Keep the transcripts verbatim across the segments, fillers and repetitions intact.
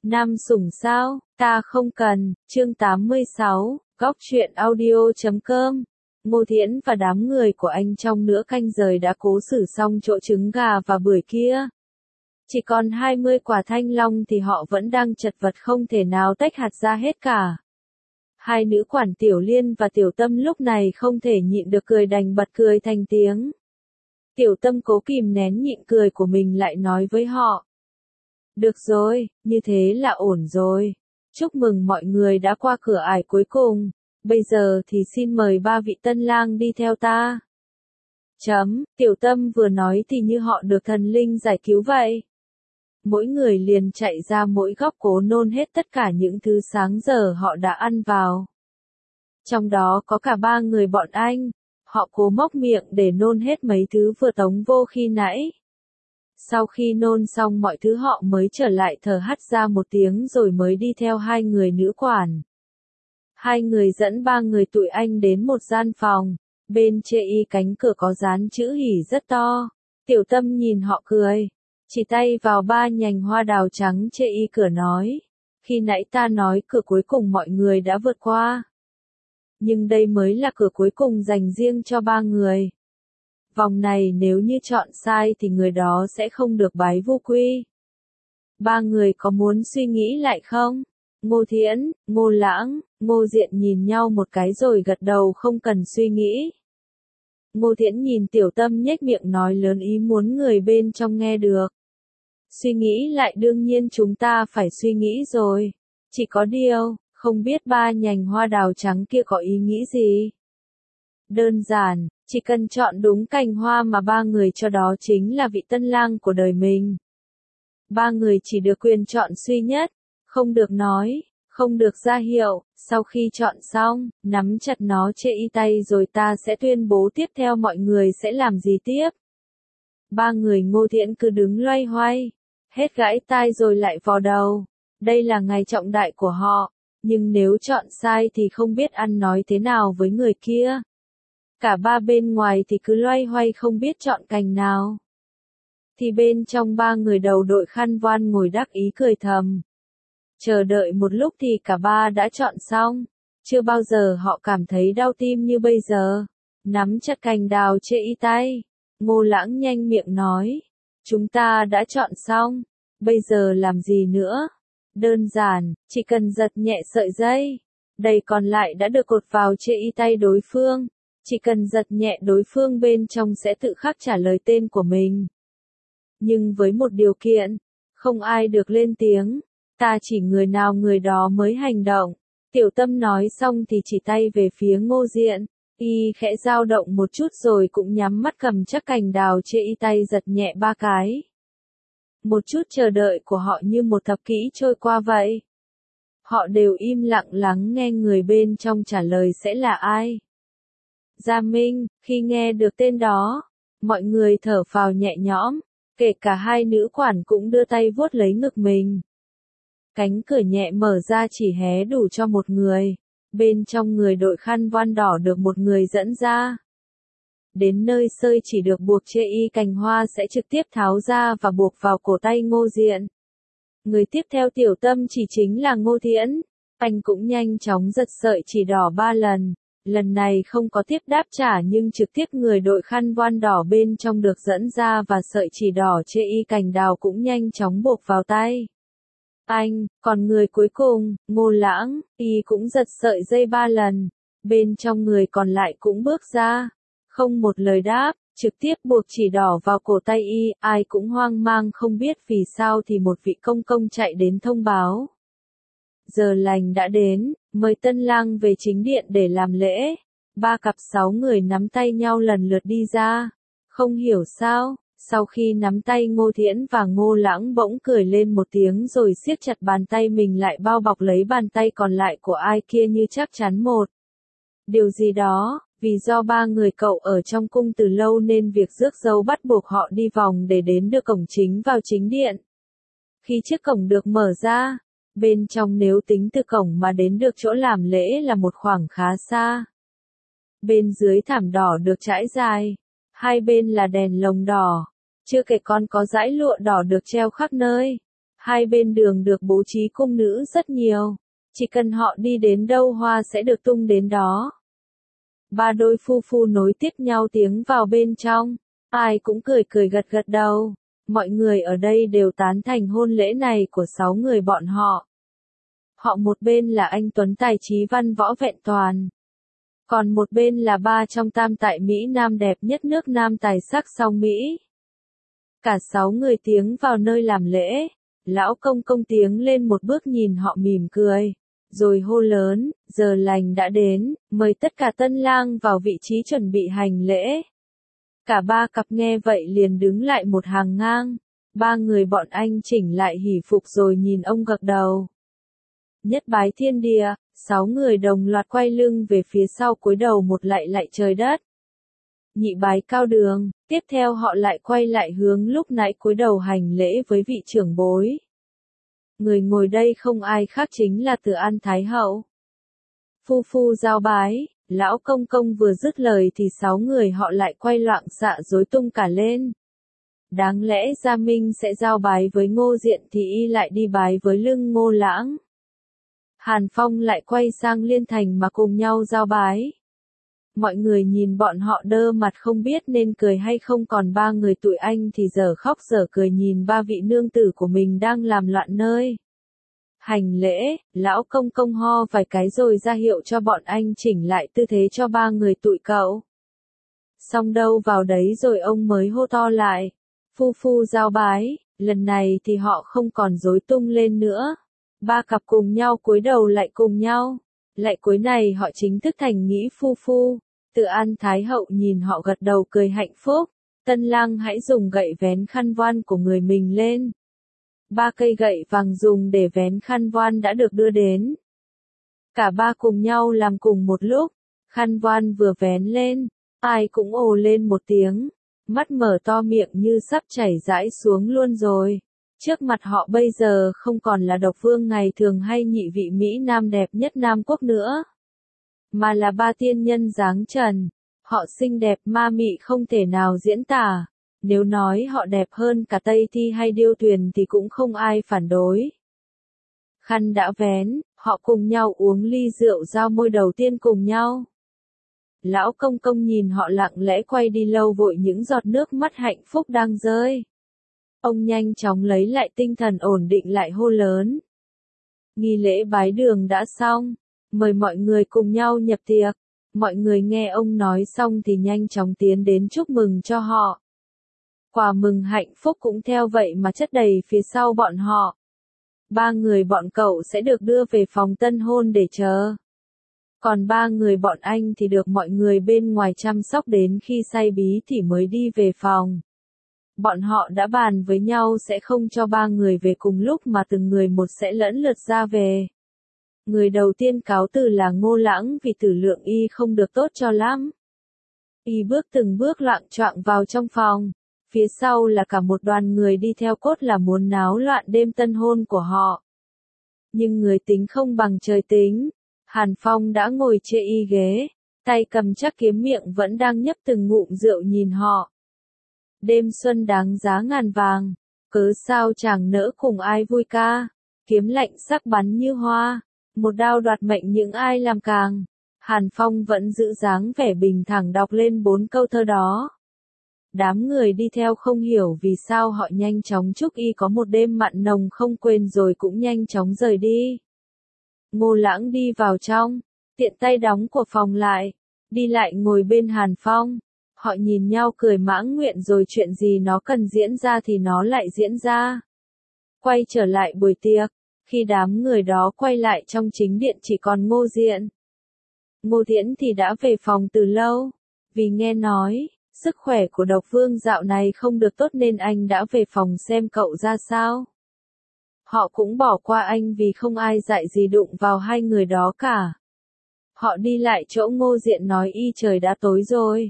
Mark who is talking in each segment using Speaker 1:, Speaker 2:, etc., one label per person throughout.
Speaker 1: Nam sủng sao, ta không cần, chương tám mươi sáu, góc truyện audio chấm com. Ngô Thiễn và đám người của anh trong nửa canh giờ đã cố xử xong chỗ trứng gà và bưởi kia. Chỉ còn hai mươi quả thanh long thì họ vẫn đang chật vật không thể nào tách hạt ra hết cả. Hai nữ quản Tiểu Liên và Tiểu Tâm lúc này không thể nhịn được cười đành bật cười thành tiếng. Tiểu Tâm cố kìm nén nhịn cười của mình lại nói với họ. Được rồi, như thế là ổn rồi. Chúc mừng mọi người đã qua cửa ải cuối cùng. Bây giờ thì xin mời ba vị tân lang đi theo ta. Chấm, Tiểu Tâm vừa nói thì như họ được thần linh giải cứu vậy. Mỗi người liền chạy ra mỗi góc cố nôn hết tất cả những thứ sáng giờ họ đã ăn vào. Trong đó có cả ba người bọn anh. Họ cố móc miệng để nôn hết mấy thứ vừa tống vô khi nãy. Sau khi nôn xong mọi thứ họ mới trở lại thở hắt ra một tiếng rồi mới đi theo hai người nữ quản. Hai người dẫn ba người tụi anh đến một gian phòng, bên chê y cánh cửa có dán chữ hỉ rất to. Tiểu Tâm nhìn họ cười, chỉ tay vào ba nhành hoa đào trắng chê y cửa nói, khi nãy ta nói cửa cuối cùng mọi người đã vượt qua. Nhưng đây mới là cửa cuối cùng dành riêng cho ba người. Vòng này nếu như chọn sai thì người đó sẽ không được bái vô quy. Ba người có muốn suy nghĩ lại không? Ngô Thiễn, Ngô Lãng, Ngô Diện nhìn nhau một cái rồi gật đầu không cần suy nghĩ. Ngô Thiễn nhìn Tiểu Tâm nhếch miệng nói lớn ý muốn người bên trong nghe được. Suy nghĩ lại đương nhiên chúng ta phải suy nghĩ rồi. Chỉ có điều, không biết ba nhành hoa đào trắng kia có ý nghĩ gì? Đơn giản, chỉ cần chọn đúng cành hoa mà ba người cho đó chính là vị tân lang của đời mình. Ba người chỉ được quyền chọn duy nhất, không được nói, không được ra hiệu, sau khi chọn xong, nắm chặt nó chê y tay rồi ta sẽ tuyên bố tiếp theo mọi người sẽ làm gì tiếp. Ba người Ngô Thiện cứ đứng loay hoay, hết gãi tai rồi lại vò đầu, đây là ngày trọng đại của họ, nhưng nếu chọn sai thì không biết ăn nói thế nào với người kia. Cả ba bên ngoài thì cứ loay hoay không biết chọn cành nào. Thì bên trong ba người đầu đội khăn voan ngồi đắc ý cười thầm. Chờ đợi một lúc thì cả ba đã chọn xong. Chưa bao giờ họ cảm thấy đau tim như bây giờ. Nắm chặt cành đào chê y tay. Ngô Lãng nhanh miệng nói. Chúng ta đã chọn xong. Bây giờ làm gì nữa? Đơn giản, chỉ cần giật nhẹ sợi dây. Đầy còn lại đã được cột vào chê y tay đối phương. Chỉ cần giật nhẹ đối phương bên trong sẽ tự khắc trả lời tên của mình. Nhưng với một điều kiện, không ai được lên tiếng, ta chỉ người nào người đó mới hành động. Tiểu Tâm nói xong thì chỉ tay về phía Ngô Diện, y khẽ dao động một chút rồi cũng nhắm mắt cầm chắc cành đào chê y tay giật nhẹ ba cái. Một chút chờ đợi của họ như một thập kỷ trôi qua vậy. Họ đều im lặng lắng nghe người bên trong trả lời sẽ là ai. Gia Minh, khi nghe được tên đó, mọi người thở phào nhẹ nhõm, kể cả hai nữ quản cũng đưa tay vuốt lấy ngực mình. Cánh cửa nhẹ mở ra chỉ hé đủ cho một người, bên trong người đội khăn voan đỏ được một người dẫn ra. Đến nơi sơi chỉ được buộc chê y cành hoa sẽ trực tiếp tháo ra và buộc vào cổ tay Ngô Diện. Người tiếp theo Tiểu Tâm chỉ chính là Ngô Thiễn, anh cũng nhanh chóng giật sợi chỉ đỏ ba lần. Lần này không có tiếp đáp trả nhưng trực tiếp người đội khăn voan đỏ bên trong được dẫn ra và sợi chỉ đỏ chê y cành đào cũng nhanh chóng buộc vào tay. Anh, còn người cuối cùng, Ngô Lãng, y cũng giật sợi dây ba lần. Bên trong người còn lại cũng bước ra. Không một lời đáp, trực tiếp buộc chỉ đỏ vào cổ tay y, ai cũng hoang mang không biết vì sao thì một vị công công chạy đến thông báo. Giờ lành đã đến, mời tân lang về chính điện để làm lễ. Ba cặp sáu người nắm tay nhau lần lượt đi ra. Không hiểu sao, sau khi nắm tay Ngô Thiễn và Ngô Lãng bỗng cười lên một tiếng rồi siết chặt bàn tay mình lại bao bọc lấy bàn tay còn lại của ai kia như chắc chắn một điều gì đó, vì do ba người cậu ở trong cung từ lâu nên việc rước dâu bắt buộc họ đi vòng để đến được cổng chính vào chính điện. Khi chiếc cổng được mở ra, bên trong nếu tính từ cổng mà đến được chỗ làm lễ là một khoảng khá xa. Bên dưới thảm đỏ được trải dài, hai bên là đèn lồng đỏ, chưa kể còn có dải lụa đỏ được treo khắp nơi. Hai bên đường được bố trí cung nữ rất nhiều. Chỉ cần họ đi đến đâu hoa sẽ được tung đến đó. Ba đôi phu phu nối tiếp nhau tiến vào bên trong. Ai cũng cười cười gật gật đầu. Mọi người ở đây đều tán thành hôn lễ này của sáu người bọn họ. Họ một bên là anh Tuấn tài trí văn võ vẹn toàn. Còn một bên là ba trong tam tại Mỹ Nam đẹp nhất nước Nam tài sắc sau Mỹ. Cả sáu người tiến vào nơi làm lễ. Lão công công tiến lên một bước nhìn họ mỉm cười. Rồi hô lớn, giờ lành đã đến, mời tất cả tân lang vào vị trí chuẩn bị hành lễ. Cả ba cặp nghe vậy liền đứng lại một hàng ngang. Ba người bọn anh chỉnh lại hỷ phục rồi nhìn ông gật đầu. Nhất bái thiên địa, sáu người đồng loạt quay lưng về phía sau cúi đầu một lạy lạy trời đất. Nhị bái cao đường, tiếp theo họ lại quay lại hướng lúc nãy cúi đầu hành lễ với vị trưởng bối. Người ngồi đây không ai khác chính là Từ An Thái Hậu. Phu phu giao bái, lão công công vừa dứt lời thì sáu người họ lại quay loạn xạ rối tung cả lên. Đáng lẽ Gia Minh sẽ giao bái với Ngô Diện thì y lại đi bái với lưng Ngô Lãng. Hàn Phong lại quay sang Liên Thành mà cùng nhau giao bái. Mọi người nhìn bọn họ đơ mặt không biết nên cười hay không, còn ba người tụi anh thì dở khóc dở cười nhìn ba vị nương tử của mình đang làm loạn nơi. Hành lễ, lão công công ho vài cái rồi ra hiệu cho bọn anh chỉnh lại tư thế cho ba người tụi cậu. Xong đâu vào đấy rồi ông mới hô to lại. Phu phu giao bái, lần này thì họ không còn rối tung lên nữa. Ba cặp cùng nhau cúi đầu lại cùng nhau. Lại cuối này họ chính thức thành nghĩa phu phu. Từ An Thái Hậu nhìn họ gật đầu cười hạnh phúc. Tân lang hãy dùng gậy vén khăn voan của người mình lên. Ba cây gậy vàng dùng để vén khăn voan đã được đưa đến. Cả ba cùng nhau làm cùng một lúc. Khăn voan vừa vén lên, ai cũng ồ lên một tiếng. Mắt mở to miệng như sắp chảy rãi xuống luôn rồi. Trước mặt họ bây giờ không còn là độc vương ngày thường hay nhị vị Mỹ Nam đẹp nhất Nam Quốc nữa. Mà là ba tiên nhân dáng trần. Họ xinh đẹp ma mị không thể nào diễn tả. Nếu nói họ đẹp hơn cả Tây Thi hay Điêu Tuyền thì cũng không ai phản đối. Khăn đã vén, họ cùng nhau uống ly rượu giao môi đầu tiên cùng nhau. Lão công công nhìn họ lặng lẽ quay đi lâu vội những giọt nước mắt hạnh phúc đang rơi. Ông nhanh chóng lấy lại tinh thần ổn định lại hô lớn. Nghi lễ bái đường đã xong, mời mọi người cùng nhau nhập tiệc. Mọi người nghe ông nói xong thì nhanh chóng tiến đến chúc mừng cho họ. Quà mừng hạnh phúc cũng theo vậy mà chất đầy phía sau bọn họ. Ba người bọn cậu sẽ được đưa về phòng tân hôn để chờ. Còn ba người bọn anh thì được mọi người bên ngoài chăm sóc đến khi say bí thì mới đi về phòng. Bọn họ đã bàn với nhau sẽ không cho ba người về cùng lúc mà từng người một sẽ lẫn lượt ra về. Người đầu tiên cáo từ là Ngô Lãng vì tử lượng y không được tốt cho lắm. Y bước từng bước loạng choạng vào trong phòng. Phía sau là cả một đoàn người đi theo cốt là muốn náo loạn đêm tân hôn của họ. Nhưng người tính không bằng trời tính. Hàn Phong đã ngồi chê y ghế, tay cầm chắc kiếm miệng vẫn đang nhấp từng ngụm rượu nhìn họ. Đêm xuân đáng giá ngàn vàng, cớ sao chàng nỡ cùng ai vui ca, kiếm lạnh sắc bắn như hoa, một đao đoạt mệnh những ai làm càng. Hàn Phong vẫn giữ dáng vẻ bình thản đọc lên bốn câu thơ đó. Đám người đi theo không hiểu vì sao họ nhanh chóng chúc y có một đêm mặn nồng không quên rồi cũng nhanh chóng rời đi. Ngô Lãng đi vào trong, tiện tay đóng của phòng lại, đi lại ngồi bên Hàn Phong. Họ nhìn nhau cười mãn nguyện rồi chuyện gì nó cần diễn ra thì nó lại diễn ra. Quay trở lại buổi tiệc, khi đám người đó quay lại trong chính điện chỉ còn Ngô Diện. Ngô Thiễn thì đã về phòng từ lâu, vì nghe nói, sức khỏe của độc vương dạo này không được tốt nên anh đã về phòng xem cậu ra sao. Họ cũng bỏ qua anh vì không ai dạy gì đụng vào hai người đó cả. Họ đi lại chỗ Ngô Diện nói y trời đã tối rồi.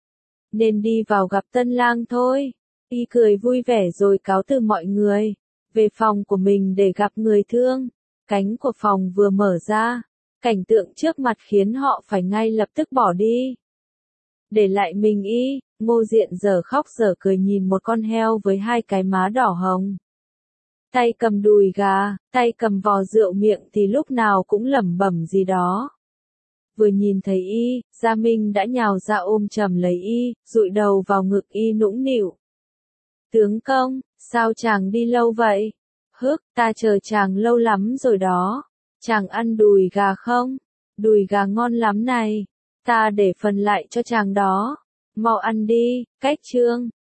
Speaker 1: Nên đi vào gặp tân lang thôi. Y cười vui vẻ rồi cáo từ mọi người. Về phòng của mình để gặp người thương. Cánh của phòng vừa mở ra. Cảnh tượng trước mặt khiến họ phải ngay lập tức bỏ đi. Để lại mình y, Ngô Diện giờ khóc giờ cười nhìn một con heo với hai cái má đỏ hồng. tay cầm đùi gà, tay cầm vò rượu miệng thì lúc nào cũng lẩm bẩm gì đó. Vừa nhìn thấy y, Gia Minh đã nhào ra ôm chầm lấy y, dụi đầu vào ngực y nũng nịu. Tướng công, sao chàng đi lâu vậy? Hức, ta chờ chàng lâu lắm rồi đó. Chàng ăn đùi gà không? Đùi gà ngon lắm này. Ta để phần lại cho chàng đó. Mau ăn đi, cách trương.